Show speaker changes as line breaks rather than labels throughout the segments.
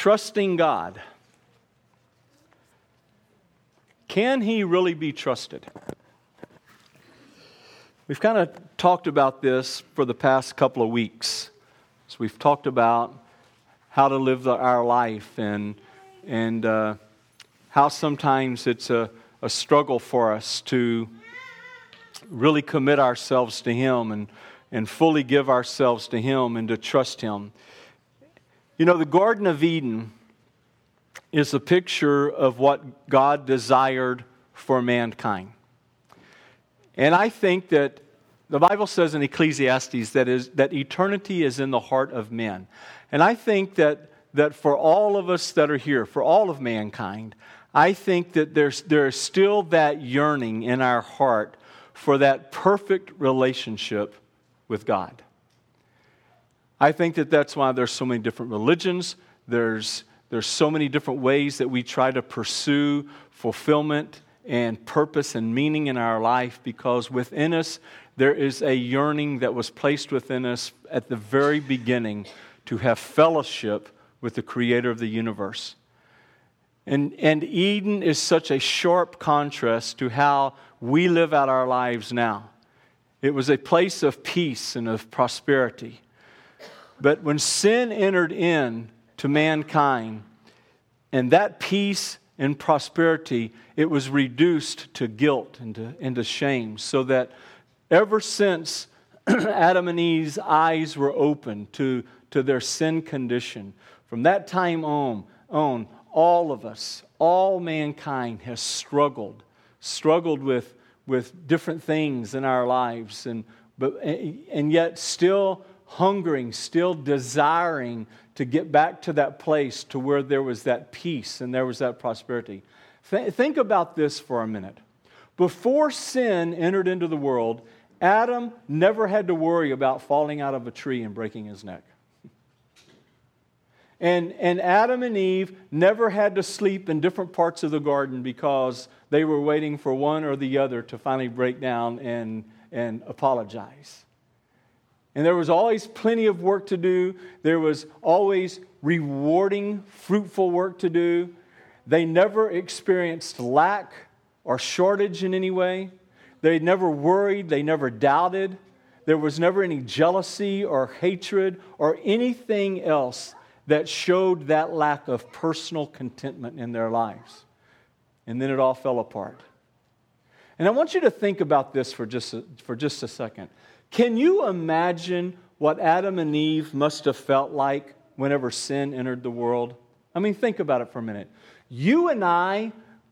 trusting God. Can He really be trusted? We've kind of talked about this for the past couple of weeks. So we've talked about how to live our life and how sometimes it's a struggle for us to really commit ourselves to Him and fully give ourselves to Him and to trust Him. You know, the Garden of Eden is a picture of what God desired for mankind. And I think that the Bible says in Ecclesiastes that eternity is in the heart of men. And I think that for all of us that are here, for all of mankind, I think that there is still that yearning in our heart for that perfect relationship with God. I think that that's why there's so many different religions. There's so many different ways that we try to pursue fulfillment and purpose and meaning in our life, because within us there is a yearning that was placed within us at the very beginning to have fellowship with the Creator of the universe. And Eden is such a sharp contrast to how we live out our lives now. It was a place of peace and of prosperity. But when sin entered in to mankind, and that peace and prosperity, it was reduced to guilt and to shame, so that ever since Adam and Eve's eyes were opened to their sin condition, from that time on, all of us, all mankind has struggled with different things in our lives, and yet still hungering, still desiring to get back to that place to where there was that peace and there was that prosperity. Think about this for a minute. Before sin entered into the world, Adam never had to worry about falling out of a tree and breaking his neck. And Adam and Eve never had to sleep in different parts of the garden because they were waiting for one or the other to finally break down and apologize. And there was always plenty of work to do. There was always rewarding, fruitful work to do. They never experienced lack or shortage in any way. They never worried. They never doubted. There was never any jealousy or hatred or anything else that showed that lack of personal contentment in their lives. And then it all fell apart. And I want you to think about this for just a second. Can you imagine what Adam and Eve must have felt like whenever sin entered the world? I mean, think about it for a minute. You and I,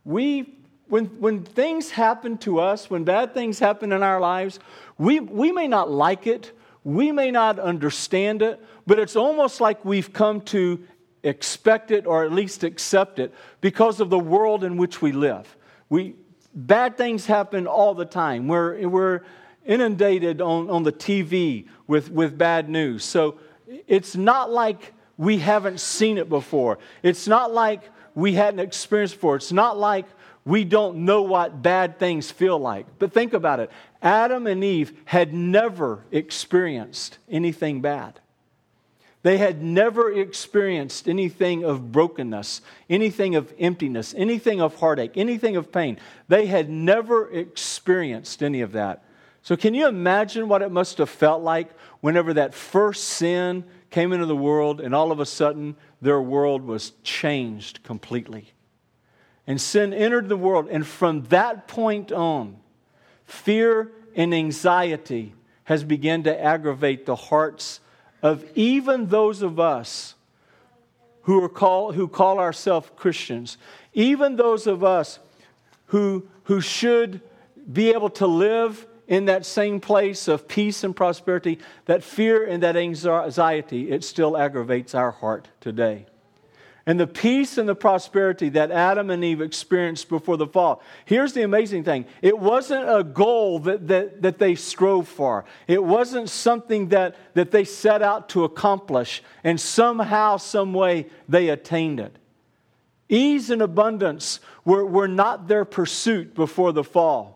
when things happen to us, when bad things happen in our lives, we may not like it, we may not understand it, but it's almost like we've come to expect it or at least accept it because of the world in which we live. Bad things happen all the time. We're inundated on the TV with bad news. So it's not like we haven't seen it before. It's not like we hadn't experienced before. It's not like we don't know what bad things feel like. But think about it. Adam and Eve had never experienced anything bad. They had never experienced anything of brokenness, anything of emptiness, anything of heartache, anything of pain. They had never experienced any of that. So can you imagine what it must have felt like whenever that first sin came into the world and all of a sudden their world was changed completely? And sin entered the world, and from that point on, fear and anxiety has begun to aggravate the hearts of even those of us who call ourselves Christians, even those of us who should be able to live in that same place of peace and prosperity. That fear and that anxiety, it still aggravates our heart today. And the peace and the prosperity that Adam and Eve experienced before the fall. Here's the amazing thing. It wasn't a goal that they strove for. It wasn't something that they set out to accomplish and somehow, some way they attained it. Ease and abundance were not their pursuit before the fall.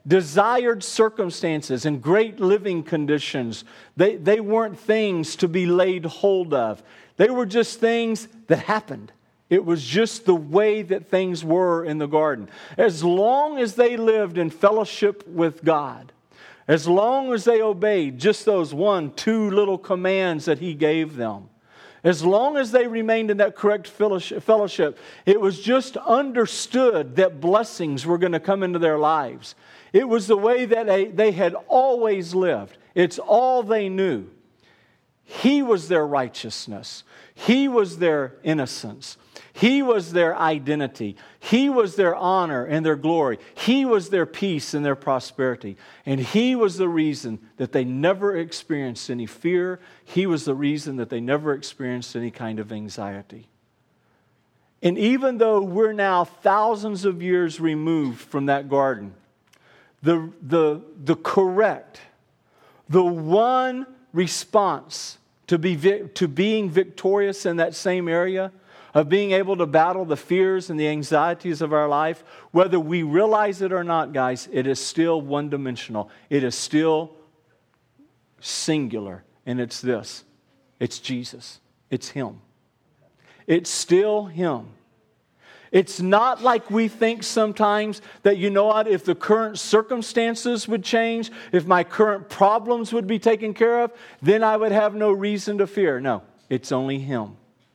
desired circumstances and great living conditions. They weren't things to be laid hold of. They were just things that happened. It was just the way that things were in the garden. As long as they lived in fellowship with God, as long as they obeyed just those 1, 2 little commands that He gave them, as long as they remained in that correct fellowship, it was just understood that blessings were going to come into their lives. It was the way that they had always lived. It's all they knew. He was their righteousness. He was their innocence. He was their identity. He was their honor and their glory. He was their peace and their prosperity. And He was the reason that they never experienced any fear. He was the reason that they never experienced any kind of anxiety. And even though we're now thousands of years removed from that garden, the correct, the one response to being victorious in that same area, of being able to battle the fears and the anxieties of our life, whether we realize it or not, guys, it is still one-dimensional. It is still singular. And it's this. It's Jesus. It's Him. It's still Him. It's not like we think sometimes that, you know what, if the current circumstances would change, if my current problems would be taken care of, then I would have no reason to fear. No, it's only Him.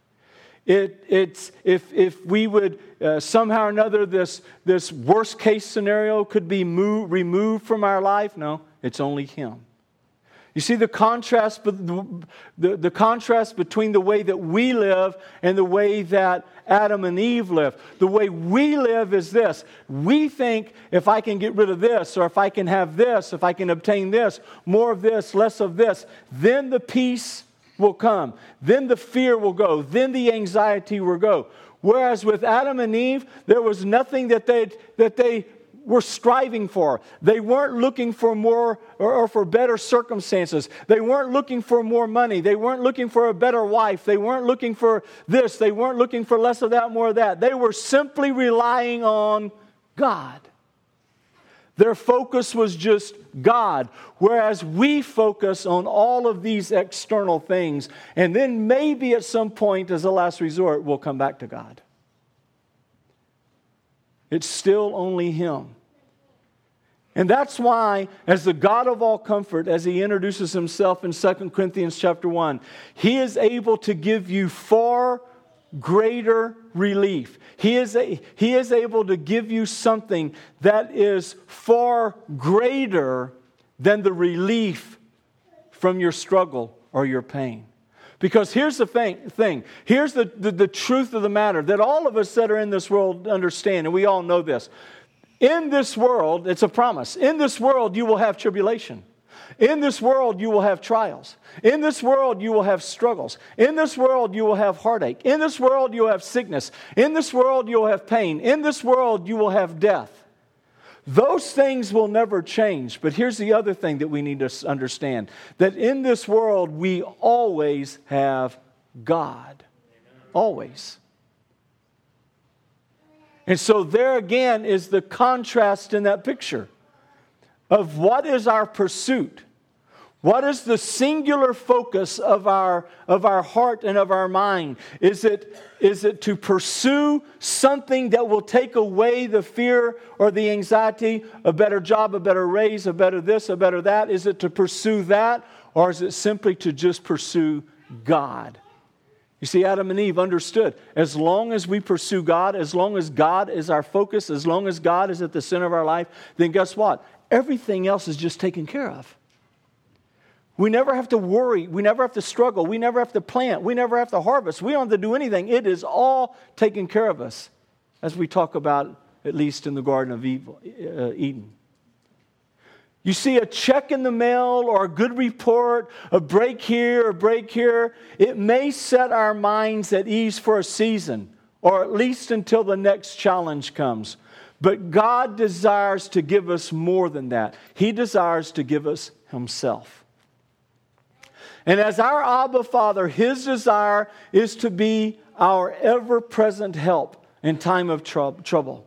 It's if we would somehow or another this worst case scenario could be removed from our life. No, it's only Him. You see the contrast, the contrast between the way that we live and the way that Adam and Eve lived. The way we live is this. We think if I can get rid of this, or if I can have this, if I can obtain this, more of this, less of this, then the peace will come. Then the fear will go. Then the anxiety will go. Whereas with Adam and Eve, there was nothing that they were striving for. They weren't looking for more or for better circumstances. They weren't looking for more money. They weren't looking for a better wife. They weren't looking for this. They weren't looking for less of that, more of that. They were simply relying on God. Their focus was just God, whereas we focus on all of these external things, and then maybe at some point, as a last resort, we'll come back to God. It's still only Him. And that's why, as the God of all comfort, as He introduces Himself in 2 Corinthians chapter 1, He is able to give you far greater relief. He is able to give you something that is far greater than the relief from your struggle or your pain. Because here's the thing. Here's the truth of the matter that all of us that are in this world understand, and we all know this. In this world, it's a promise. In this world, you will have tribulation. In this world, you will have trials. In this world, you will have struggles. In this world, you will have heartache. In this world, you will have sickness. In this world, you will have pain. In this world, you will have death. Those things will never change. But here's the other thing that we need to understand. That in this world, we always have God. Always. And so there again is the contrast in that picture of what is our pursuit. What is the singular focus of our heart and of our mind? Is it to pursue something that will take away the fear or the anxiety? A better job, a better raise, a better this, a better that? Is it to pursue that? Or is it simply to just pursue God? You see, Adam and Eve understood, as long as we pursue God, as long as God is our focus, as long as God is at the center of our life, then guess what? Everything else is just taken care of. We never have to worry. We never have to struggle. We never have to plant. We never have to harvest. We don't have to do anything. It is all taken care of us, as we talk about, at least in the Garden of Eden. You see a check in the mail or a good report, a break here, a break here. It may set our minds at ease for a season, or at least until the next challenge comes. But God desires to give us more than that. He desires to give us Himself. And as our Abba Father, His desire is to be our ever-present help in time of trouble.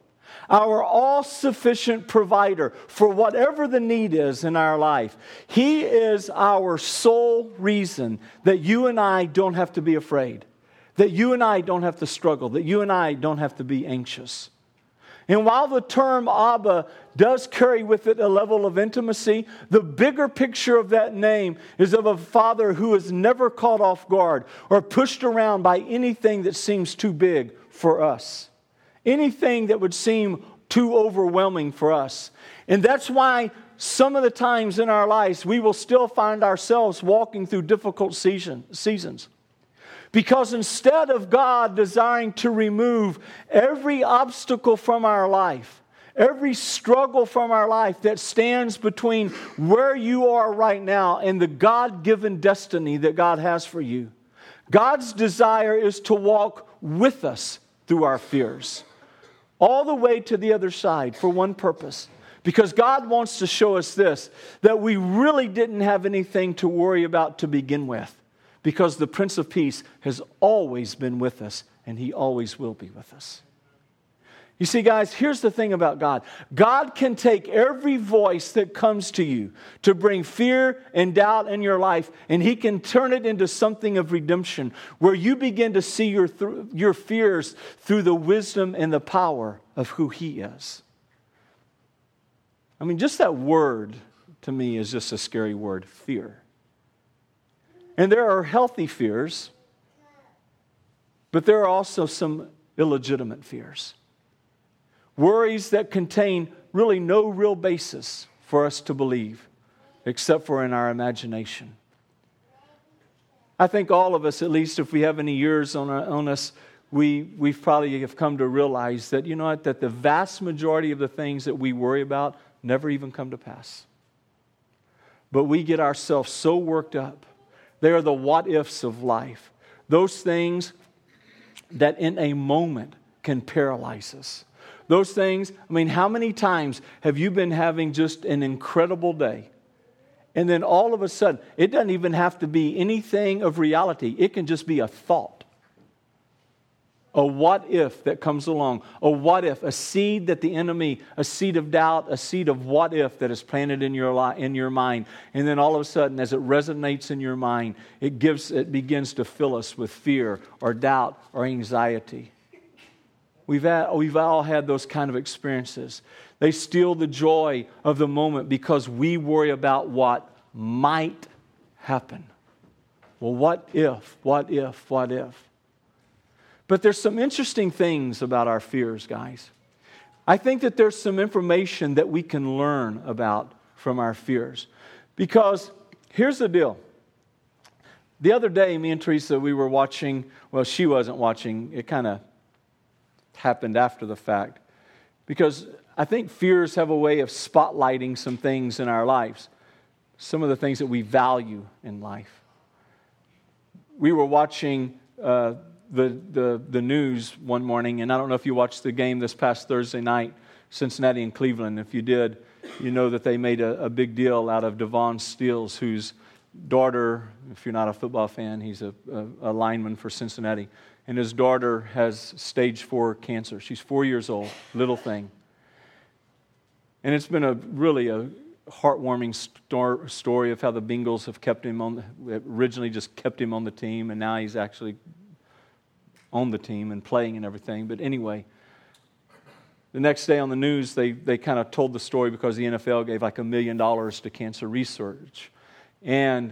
our all-sufficient provider for whatever the need is in our life. He is our sole reason that you and I don't have to be afraid, that you and I don't have to struggle, that you and I don't have to be anxious. And while the term Abba does carry with it a level of intimacy, the bigger picture of that name is of a Father who is never caught off guard or pushed around by anything that seems too big for us, anything that would seem too overwhelming for us. And that's why some of the times in our lives we will still find ourselves walking through difficult seasons. Because instead of God desiring to remove every obstacle from our life, every struggle from our life that stands between where you are right now and the God-given destiny that God has for you, God's desire is to walk with us through our fears, all the way to the other side for one purpose. Because God wants to show us this, that we really didn't have anything to worry about to begin with. Because the Prince of Peace has always been with us, and He always will be with us. You see, guys, here's the thing about God. God can take every voice that comes to you to bring fear and doubt in your life, and He can turn it into something of redemption, where you begin to see your fears through the wisdom and the power of who He is. I mean, just that word, to me, is just a scary word, fear. And there are healthy fears, but there are also some illegitimate fears. Worries that contain really no real basis for us to believe, except for in our imagination. I think all of us, at least if we have any years on us, we probably have come to realize that, you know what, that the vast majority of the things that we worry about never even come to pass. But we get ourselves so worked up. They are the what-ifs of life. Those things that in a moment can paralyze us. Those things, I mean, how many times have you been having just an incredible day? And then all of a sudden, it doesn't even have to be anything of reality. It can just be a thought. A what if that comes along. A what if, a seed that the enemy, a seed of doubt, a seed of what if that is planted in your mind. And then all of a sudden, as it resonates in your mind, it begins to fill us with fear or doubt or anxiety. We've all had those kind of experiences. They steal the joy of the moment because we worry about what might happen. Well, what if, what if, what if? But there's some interesting things about our fears, guys. I think that there's some information that we can learn about from our fears. Because here's the deal. The other day, me and Teresa, we were watching, well, she wasn't watching. It kind of happened after the fact. Because I think fears have a way of spotlighting some things in our lives. Some of the things that we value in life. We were watching the news one morning, and I don't know if you watched the game this past Thursday night, Cincinnati and Cleveland. If you did, you know that they made a big deal out of Devon Steels, whose daughter, if you're not a football fan, he's a lineman for Cincinnati, and his daughter has stage 4 cancer. She's 4 years old, little thing. And it's been really a heartwarming story of how the Bengals have kept him originally just kept him on the team, and now he's actually on the team and playing and everything. But anyway, the next day on the news, they kind of told the story because the NFL gave like $1 million to cancer research. And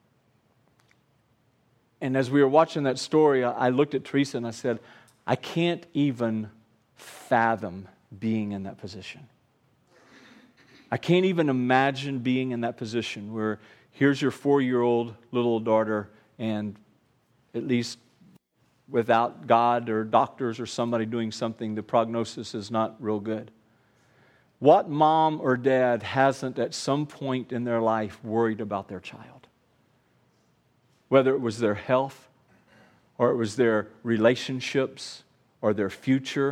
as we were watching that story, I looked at Teresa and I said, I can't even fathom being in that position. I can't even imagine being in that position where here's your 4-year-old little daughter, and at least without God or doctors or somebody doing something, the prognosis is not real good. What mom or dad hasn't at some point in their life worried about their child? Whether it was their health, or it was their relationships, or their future.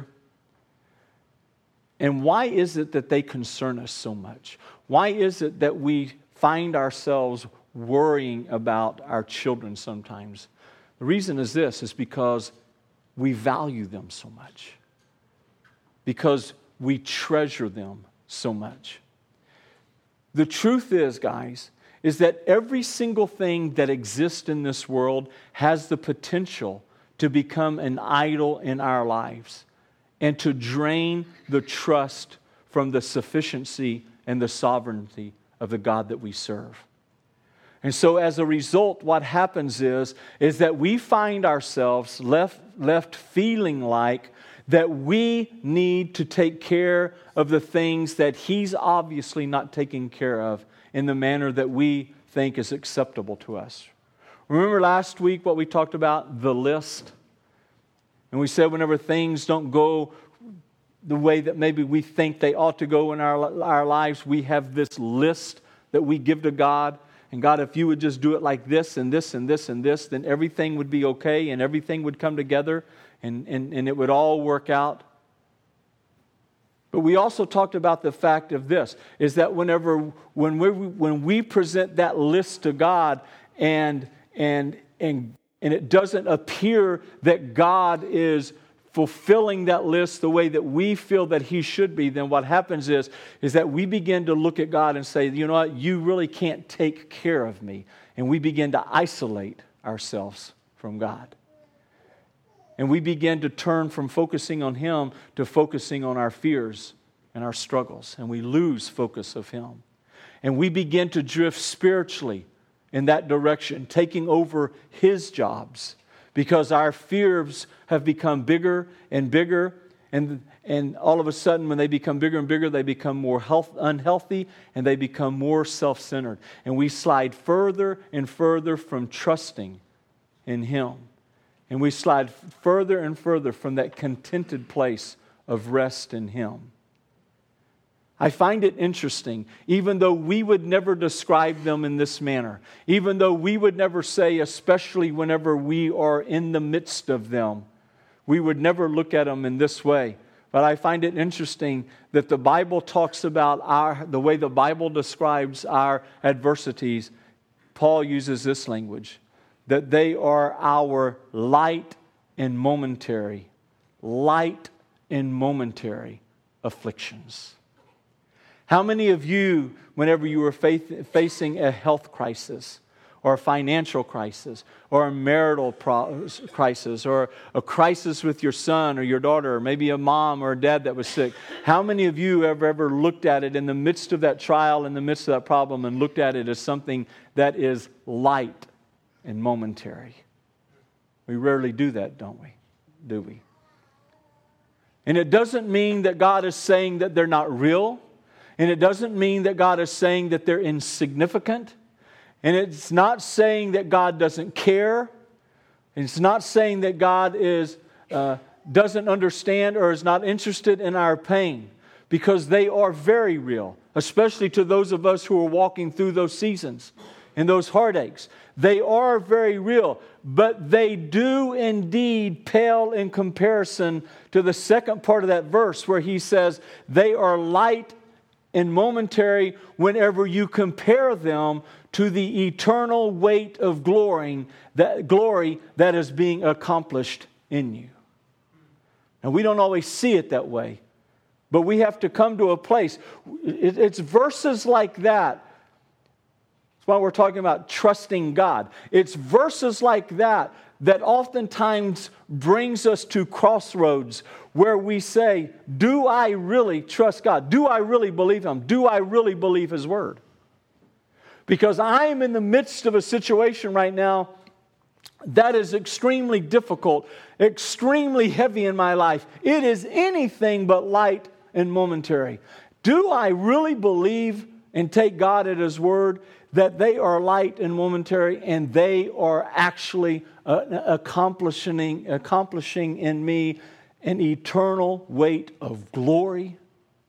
And why is it that they concern us so much? Why is it that we find ourselves worrying about our children sometimes? The reason is because we value them so much. Because we treasure them so much. The truth is, guys, is that every single thing that exists in this world has the potential to become an idol in our lives and to drain the trust from the sufficiency and the sovereignty of the God that we serve. And so as a result, what happens is that we find ourselves left feeling like that we need to take care of the things that He's obviously not taking care of in the manner that we think is acceptable to us. Remember last week what we talked about? The list. And we said whenever things don't go the way that maybe we think they ought to go in our lives, we have this list that we give to God. And God, if you would just do it like this and this and this and this, then everything would be okay and everything would come together and it would all work out. But we also talked about the fact of this, is that when we present that list to God and it doesn't appear that God is fulfilling that list the way that we feel that He should be, then what happens is that we begin to look at God and say, you know what, you really can't take care of me. And we begin to isolate ourselves from God. And we begin to turn from focusing on Him to focusing on our fears and our struggles. And we lose focus of Him. And we begin to drift spiritually in that direction, taking over His jobs. Because our fears have become bigger and bigger. And all of a sudden, when they become bigger and bigger, they become more unhealthy and they become more self-centered. And we slide further and further from trusting in Him. And we slide further and further from that contented place of rest in Him. I find it interesting, even though we would never describe them in this manner, even though we would never say, especially whenever we are in the midst of them, we would never look at them in this way. But I find it interesting that the Bible talks about the way the Bible describes our adversities. Paul uses this language, that they are our light and momentary afflictions. How many of you, whenever you were facing a health crisis, or a financial crisis, or a marital crisis, or a crisis with your son or your daughter, or maybe a mom or a dad that was sick, how many of you have ever looked at it in the midst of that trial, in the midst of that problem, and looked at it as something that is light and momentary? We rarely do that, don't we? Do we? And it doesn't mean that God is saying that they're not real. And it doesn't mean that God is saying that they're insignificant. And it's not saying that God doesn't care. It's not saying that God doesn't understand or is not interested in our pain. Because they are very real, especially to those of us who are walking through those seasons and those heartaches. They are very real, but they do indeed pale in comparison to the second part of that verse where he says they are light and momentary whenever you compare them to the eternal weight of glory that is being accomplished in you. And we don't always see it that way, but we have to come to a place. It's verses like that. That's why we're talking about trusting God. It's verses like that oftentimes brings us to crossroads where we say, do I really trust God? Do I really believe Him? Do I really believe His Word? Because I am in the midst of a situation right now that is extremely difficult, extremely heavy in my life. It is anything but light and momentary. Do I really believe and take God at His Word that they are light and momentary and they are actually accomplishing in me an eternal weight of glory?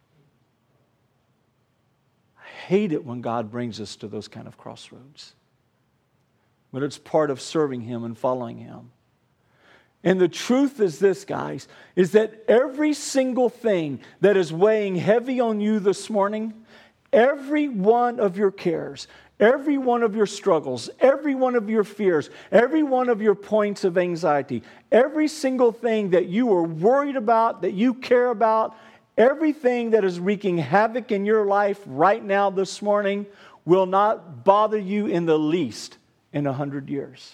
I hate it when God brings us to those kind of crossroads. But it's part of serving Him and following Him. And the truth is this, guys, is that every single thing that is weighing heavy on you this morning, every one of your cares, every one of your struggles, every one of your fears, every one of your points of anxiety, every single thing that you are worried about, that you care about, Everything that is wreaking havoc in your life right now this morning will not bother you in the least in 100 years.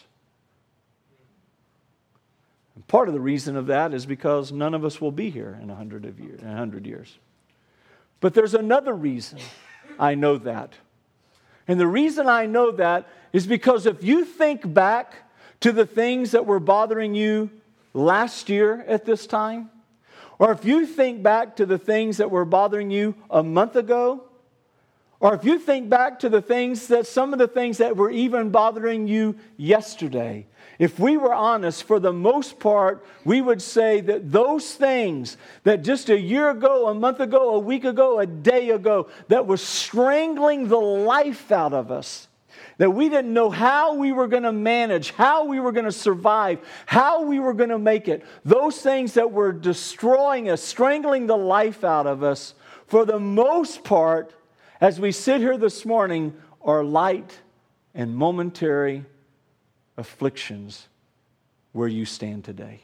And part of the reason of that is because none of us will be here in 100 years. But there's another reason I know that. And the reason I know that is because if you think back to the things that were bothering you last year at this time, or if you think back to the things that were bothering you a month ago, or if you think back to some of the things that were even bothering you yesterday, if we were honest, for the most part, we would say that those things that just a year ago, a month ago, a week ago, a day ago, that was strangling the life out of us, that we didn't know how we were going to manage, how we were going to survive, how we were going to make it, those things that were destroying us, strangling the life out of us, for the most part, as we sit here this morning, are light and momentary afflictions where you stand today.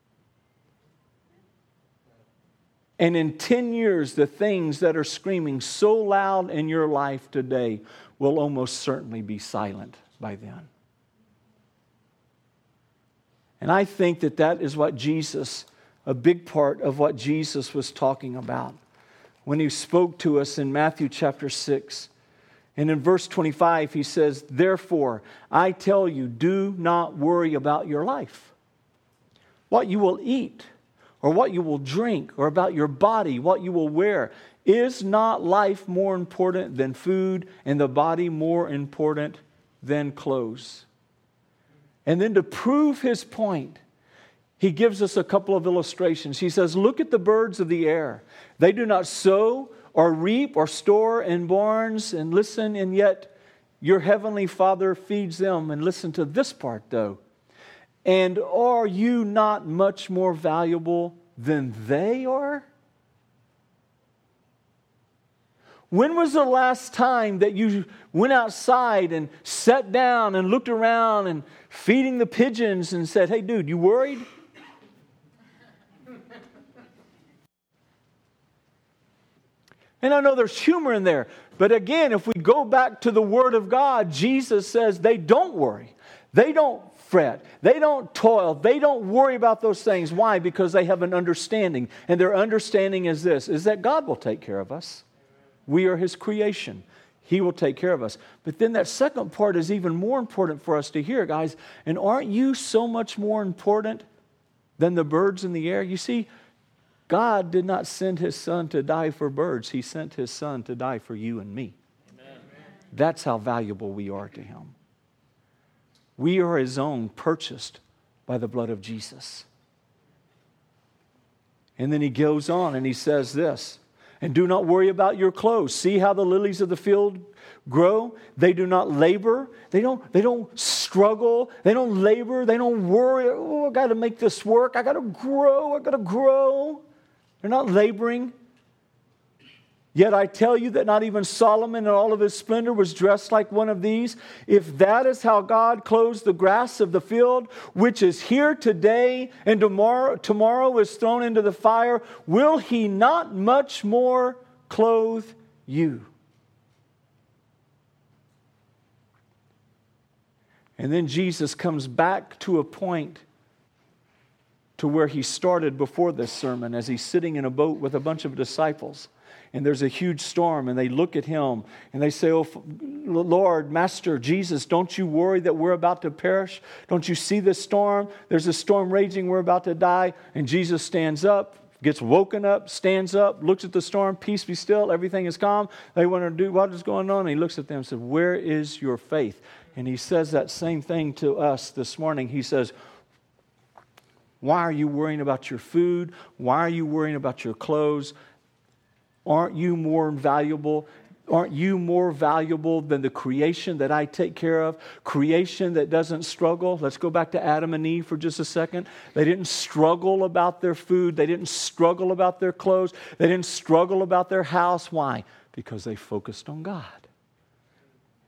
And in 10 years, the things that are screaming so loud in your life today will almost certainly be silent by then. And I think that is what Jesus, a big part of what Jesus was talking about when he spoke to us in Matthew chapter 6. And in verse 25, he says, "Therefore, I tell you, do not worry about your life, what you will eat, or what you will drink, or about your body, what you will wear. Is not life more important than food, and the body more important than clothes?" And then to prove his point, he gives us a couple of illustrations. He says, "Look at the birds of the air. They do not sow or reap or store in barns, and listen, and yet your heavenly Father feeds them." And listen to this part, though. "And are you not much more valuable than they are?" When was the last time that you went outside and sat down and looked around and feeding the pigeons and said, "Hey, dude, you worried?" And I know there's humor in there. But again, if we go back to the Word of God, Jesus says they don't worry. They don't fret. They don't toil. They don't worry about those things. Why? Because they have an understanding. And their understanding is this, is that God will take care of us. We are His creation. He will take care of us. But then that second part is even more important for us to hear, guys. And aren't you so much more important than the birds in the air? You see, God did not send His Son to die for birds. He sent His Son to die for you and me. Amen. That's how valuable we are to Him. We are His own, purchased by the blood of Jesus. And then He goes on and He says this, "And do not worry about your clothes. See how the lilies of the field grow? They do not labor. They don't struggle. They don't labor. They don't worry. Oh, I got to make this work. I got to grow. They're not laboring. Yet I tell you that not even Solomon in all of his splendor was dressed like one of these. If that is how God clothes the grass of the field, which is here today and tomorrow is thrown into the fire, will He not much more clothe you?" And then Jesus comes back to a point to where He started before this sermon, as He's sitting in a boat with a bunch of disciples. And there's a huge storm, and they look at Him and they say, "Oh, Lord, Master, Jesus, don't you worry that we're about to perish? Don't you see this storm? There's a storm raging, we're about to die." And Jesus stands up, gets woken up, stands up, looks at the storm, "Peace be still, everything is calm." They want to do, "What is going on?" And He looks at them and says, "Where is your faith?" And He says that same thing to us this morning. He says, "Why are you worrying about your food? Why are you worrying about your clothes? Aren't you more valuable? Aren't you more valuable than the creation that I take care of? Creation that doesn't struggle." Let's go back to Adam and Eve for just a second. They didn't struggle about their food. They didn't struggle about their clothes. They didn't struggle about their house. Why? Because they focused on God.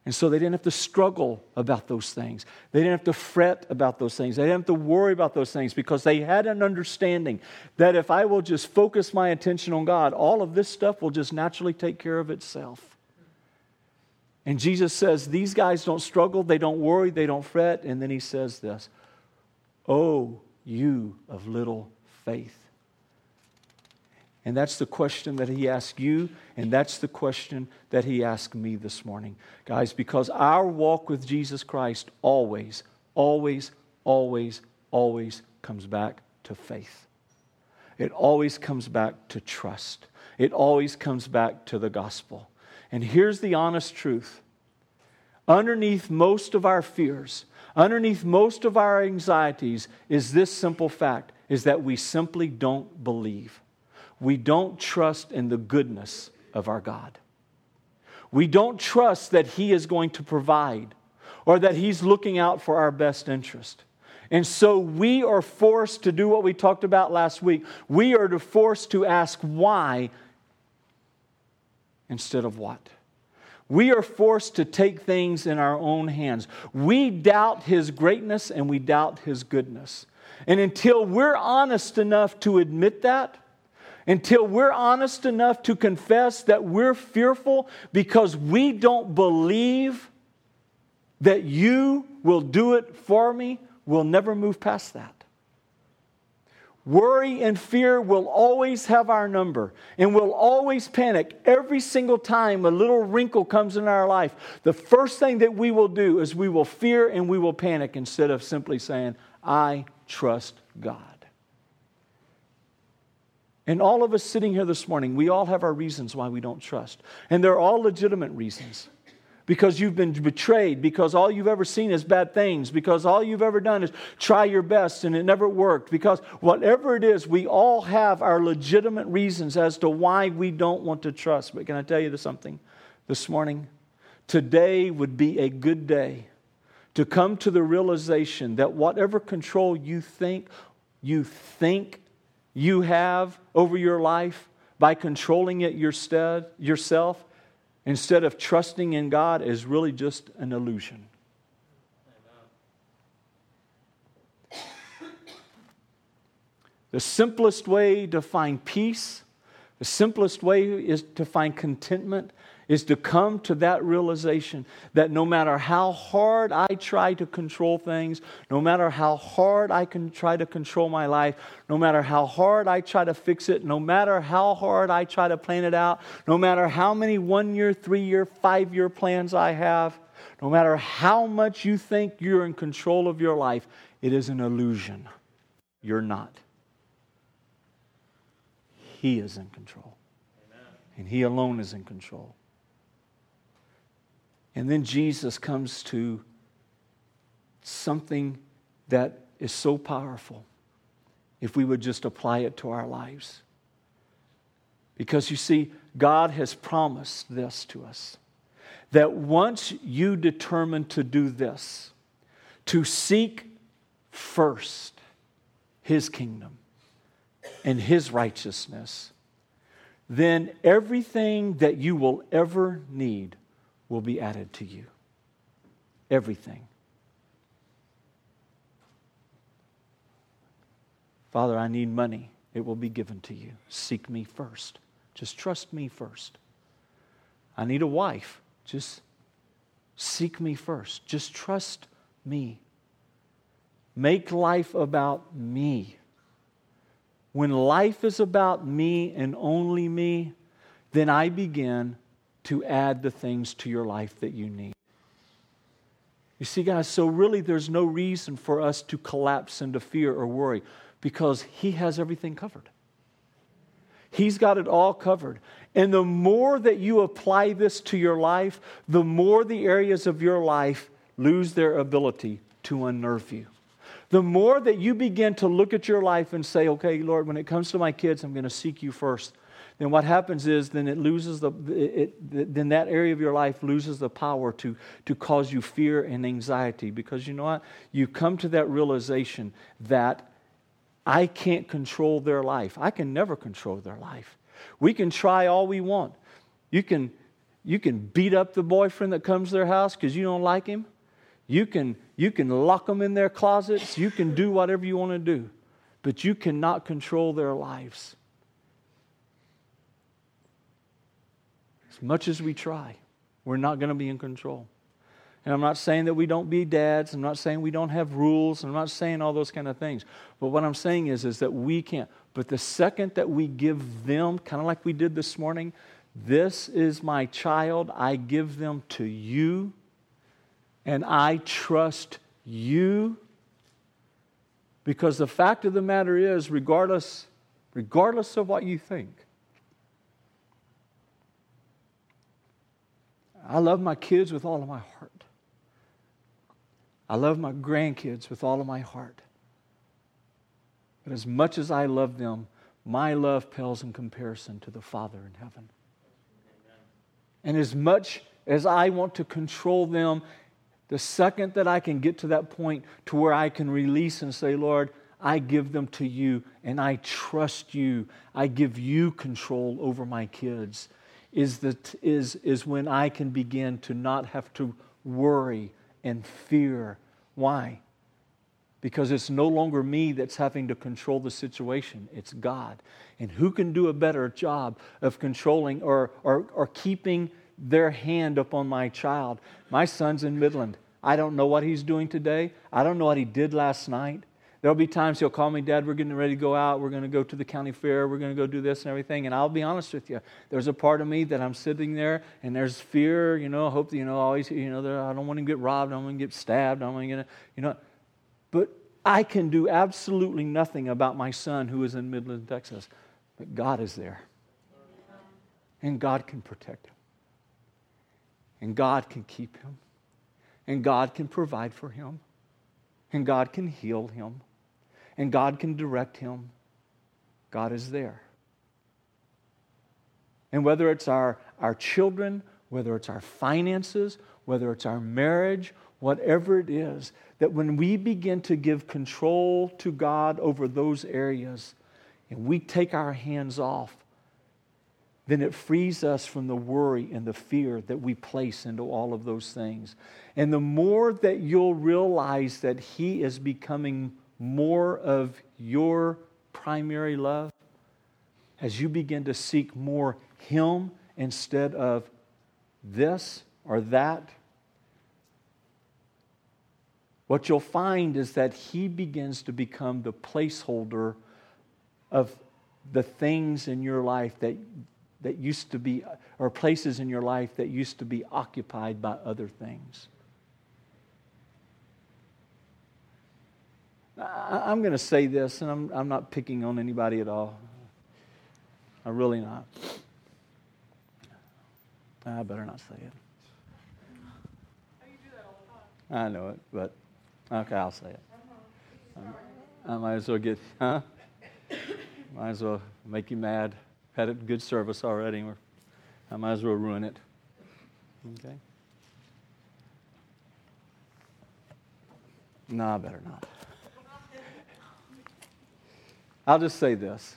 And so they didn't have to struggle about those things. They didn't have to fret about those things. They didn't have to worry about those things because they had an understanding that if I will just focus my attention on God, all of this stuff will just naturally take care of itself. And Jesus says, these guys don't struggle, they don't worry, they don't fret. And then he says this, "Oh, you of little faith." And that's the question that he asked you, and that's the question that he asked me this morning. Guys, because our walk with Jesus Christ always, always, always, always comes back to faith. It always comes back to trust. It always comes back to the gospel. And here's the honest truth. Underneath most of our fears, underneath most of our anxieties is this simple fact, is that we simply don't believe. We don't trust in the goodness of our God. We don't trust that He is going to provide or that He's looking out for our best interest. And so we are forced to do what we talked about last week. We are forced to ask why instead of what. We are forced to take things in our own hands. We doubt His greatness and we doubt His goodness. And until we're honest enough to admit that, until we're honest enough to confess that we're fearful because we don't believe that you will do it for me, we'll never move past that. Worry and fear will always have our number, and we'll always panic every single time a little wrinkle comes in our life. The first thing that we will do is we will fear and we will panic instead of simply saying, "I trust God." And all of us sitting here this morning, we all have our reasons why we don't trust. And they're all legitimate reasons. Because you've been betrayed, because all you've ever seen is bad things, because all you've ever done is try your best and it never worked. Because whatever it is, we all have our legitimate reasons as to why we don't want to trust. But can I tell you something this morning? Today would be a good day to come to the realization that whatever control you think you have over your life by controlling it yourself, instead of trusting in God, is really just an illusion. The simplest way to find peace, the simplest way is to find contentment, is to come to that realization that no matter how hard I try to control things, no matter how hard I can try to control my life, no matter how hard I try to fix it, no matter how hard I try to plan it out, no matter how many 1-year, 3-year, 5-year plans I have, no matter how much you think you're in control of your life, it is an illusion. You're not. He is in control. Amen. And He alone is in control. And then Jesus comes to something that is so powerful if we would just apply it to our lives. Because you see, God has promised this to us, that once you determine to do this, to seek first His kingdom and His righteousness, then everything that you will ever need will be added to you. Everything. Father, I need money. It will be given to you. Seek me first. Just trust me first. I need a wife. Just seek me first. Just trust me. Make life about me. When life is about me and only me, then I begin to add the things to your life that you need. You see, guys, so really there's no reason for us to collapse into fear or worry because He has everything covered. He's got it all covered. And the more that you apply this to your life, the more the areas of your life lose their ability to unnerve you. The more that you begin to look at your life and say, okay, Lord, when it comes to my kids, I'm going to seek you first. Then what happens is, then it loses then that area of your life loses the power to cause you fear and anxiety. Because you know what? You come to that realization that I can't control their life. I can never control their life. We can try all we want. You can You can beat up the boyfriend that comes to their house because you don't like him. You can lock them in their closets. You can do whatever you want to do. But you cannot control their lives. As much as we try, we're not going to be in control. And I'm not saying that we don't be dads. I'm not saying we don't have rules. I'm not saying all those kind of things. But what I'm saying is that we can't. But the second that we give them, kind of like we did this morning, this is my child, I give them to you, and I trust you. Because the fact of the matter is, regardless of what you think, I love my kids with all of my heart. I love my grandkids with all of my heart. But as much as I love them, my love pales in comparison to the Father in heaven. And as much as I want to control them, the second that I can get to that point to where I can release and say, Lord, I give them to you and I trust you. I give you control over my kids. Is when I can begin to not have to worry and fear. Why? Because it's no longer me that's having to control the situation. It's God. And who can do a better job of controlling or keeping their hand upon my child? My son's in Midland. I don't know what he's doing today. I don't know what he did last night. There'll be times he'll call me, Dad, we're getting ready to go out. We're going to go to the county fair. We're going to go do this and everything. And I'll be honest with you. There's a part of me that I'm sitting there and there's fear, hope, always, I don't want to get robbed. I don't want to get stabbed. I don't want to get, But I can do absolutely nothing about my son who is in Midland, Texas. But God is there. And God can protect him. And God can keep him. And God can provide for him. And God can heal him. And God can direct him. God is there. And whether it's our children, whether it's our finances, whether it's our marriage, whatever it is, that when we begin to give control to God over those areas, and we take our hands off, then it frees us from the worry and the fear that we place into all of those things. And the more that you'll realize that He is becoming more of your primary love, as you begin to seek more Him instead of this or that, what you'll find is that He begins to become the placeholder of the things in your life that used to be, or places in your life that used to be occupied by other things. I'm going to say this, and I'm not picking on anybody at all. I'm really not. I better not say it.
You do that all the time.
I know it, but okay, I'll say it. I might as well might as well make you mad. Had a good service already. I might as well ruin it. Okay? No, I better not. I'll just say this.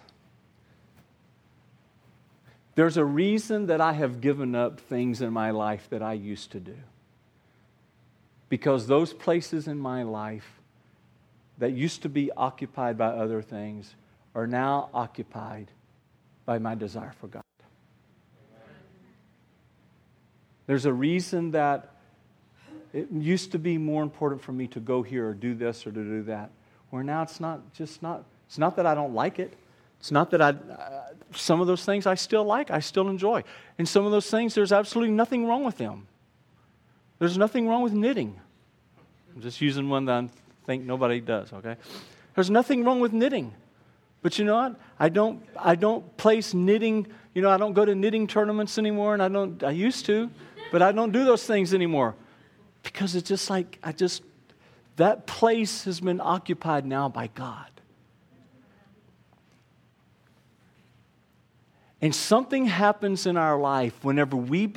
There's a reason that I have given up things in my life that I used to do. Because those places in my life that used to be occupied by other things are now occupied by my desire for God. There's a reason that it used to be more important for me to go here or do this or to do that, where now it's not that I don't like it. It's not that some of those things I still like, I still enjoy. And some of those things, there's absolutely nothing wrong with them. There's nothing wrong with knitting. I'm just using one that I think nobody does, okay? There's nothing wrong with knitting. But you know what? I don't place knitting, I don't go to knitting tournaments anymore, and I used to, but I don't do those things anymore. Because it's just like, that place has been occupied now by God. And something happens in our life whenever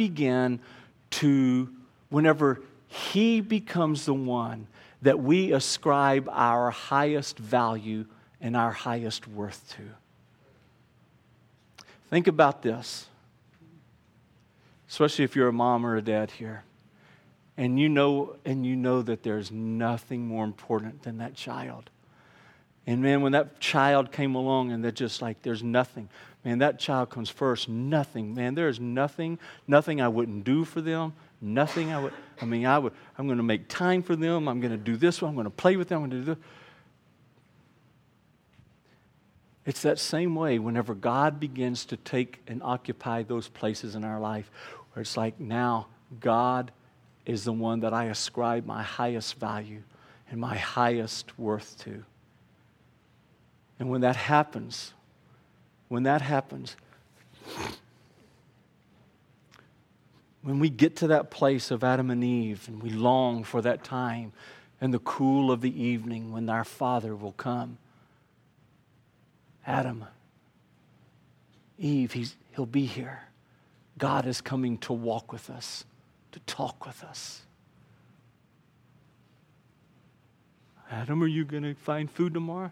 He becomes the one that we ascribe our highest value and our highest worth to. Think about this. especially if you're a mom or a dad here, and you know that there's nothing more important than that child. And man, when that child came along and that just like there's nothing, man, that child comes first. Nothing, man, there's nothing I wouldn't do for them. Nothing I'm going to make time for them. I'm going to do this one. I'm going to play with them. I'm going to do this. It's that same way whenever God begins to take and occupy those places in our life where it's like now God is the one that I ascribe my highest value and my highest worth to. And when that happens, when we get to that place of Adam and Eve and we long for that time and the cool of the evening when our Father will come, Adam, Eve, he'll be here. God is coming to walk with us, to talk with us. Adam, are you going to find food tomorrow?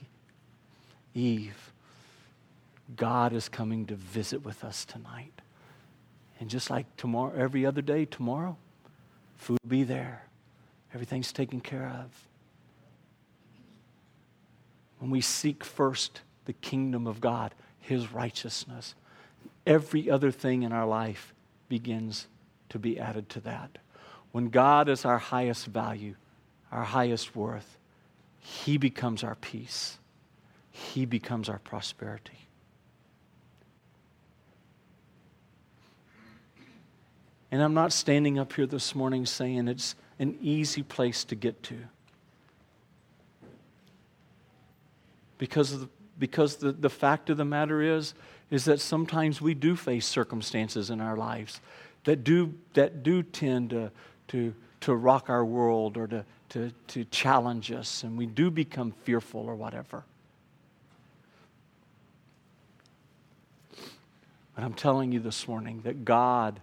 Eve, God is coming to visit with us tonight. And just like tomorrow, every other day, tomorrow, food will be there. Everything's taken care of. When we seek first the kingdom of God, His righteousness, every other thing in our life begins to be added to that. When God is our highest value, our highest worth, He becomes our peace. He becomes our prosperity. And I'm not standing up here this morning saying it's an easy place to get to. Because the fact of the matter is that sometimes we do face circumstances in our lives that do tend to rock our world or to challenge us, and we do become fearful or whatever. But I'm telling you this morning that God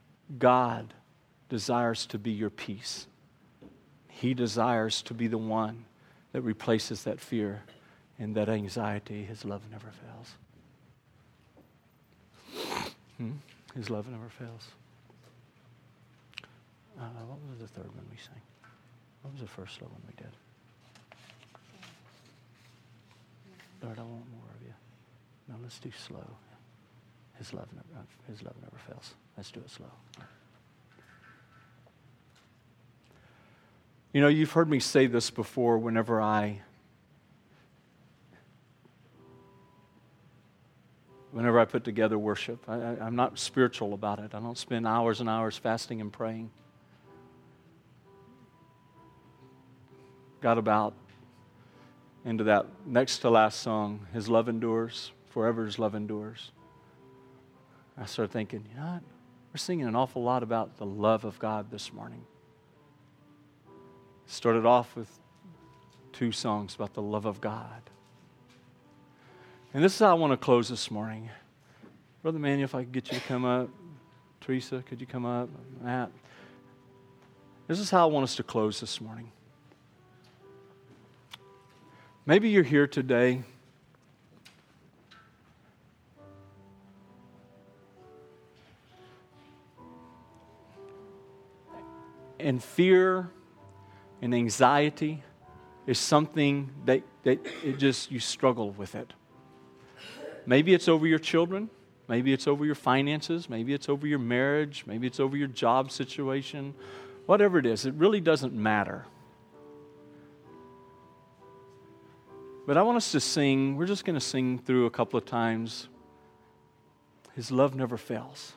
desires to be your peace. He desires to be the one that replaces that fear and that anxiety. His love never fails. His love never fails. What was the third one we sang? What was the first one we did? Lord, I want more of you. Now let's do slow. His love never fails. Let's do it slow. You know, you've heard me say this before whenever I put together worship. I'm not spiritual about it. I don't spend hours and hours fasting and praying. Got about into that next to last song, His love endures, forever His love endures. I started thinking, you know what? We're singing an awful lot about the love of God this morning. Started off with 2 songs about the love of God. And this is how I want to close this morning. Brother Manny, if I could get you to come up. Teresa, could you come up? Matt. This is how I want us to close this morning. Maybe you're here today and fear and anxiety is something that you struggle with it. Maybe it's over your children. Maybe it's over your finances. Maybe it's over your marriage. Maybe it's over your job situation. Whatever it is, it really doesn't matter. But I want us to sing. We're just going to sing through a couple of times. His love never fails.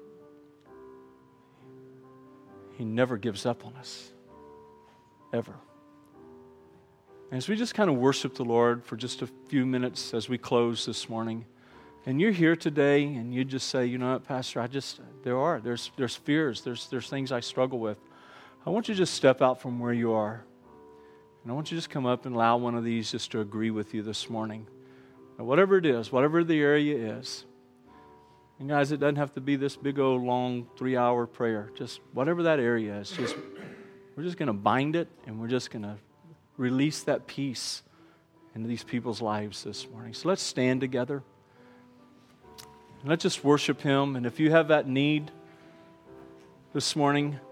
He never gives up on us, ever. And as we just kind of worship the Lord for just a few minutes as we close this morning, and you're here today and you just say, you know what, Pastor, there's fears, there's things I struggle with. I want you to just step out from where you are. And I want you to just come up and allow one of these just to agree with you this morning. Now, whatever it is, whatever the area is. And guys, it doesn't have to be this big old long 3-hour prayer. Just whatever that area is, we're just going to bind it and we're just going to release that peace into these people's lives this morning. So let's stand together. And let's just worship Him. And if you have that need, this morning.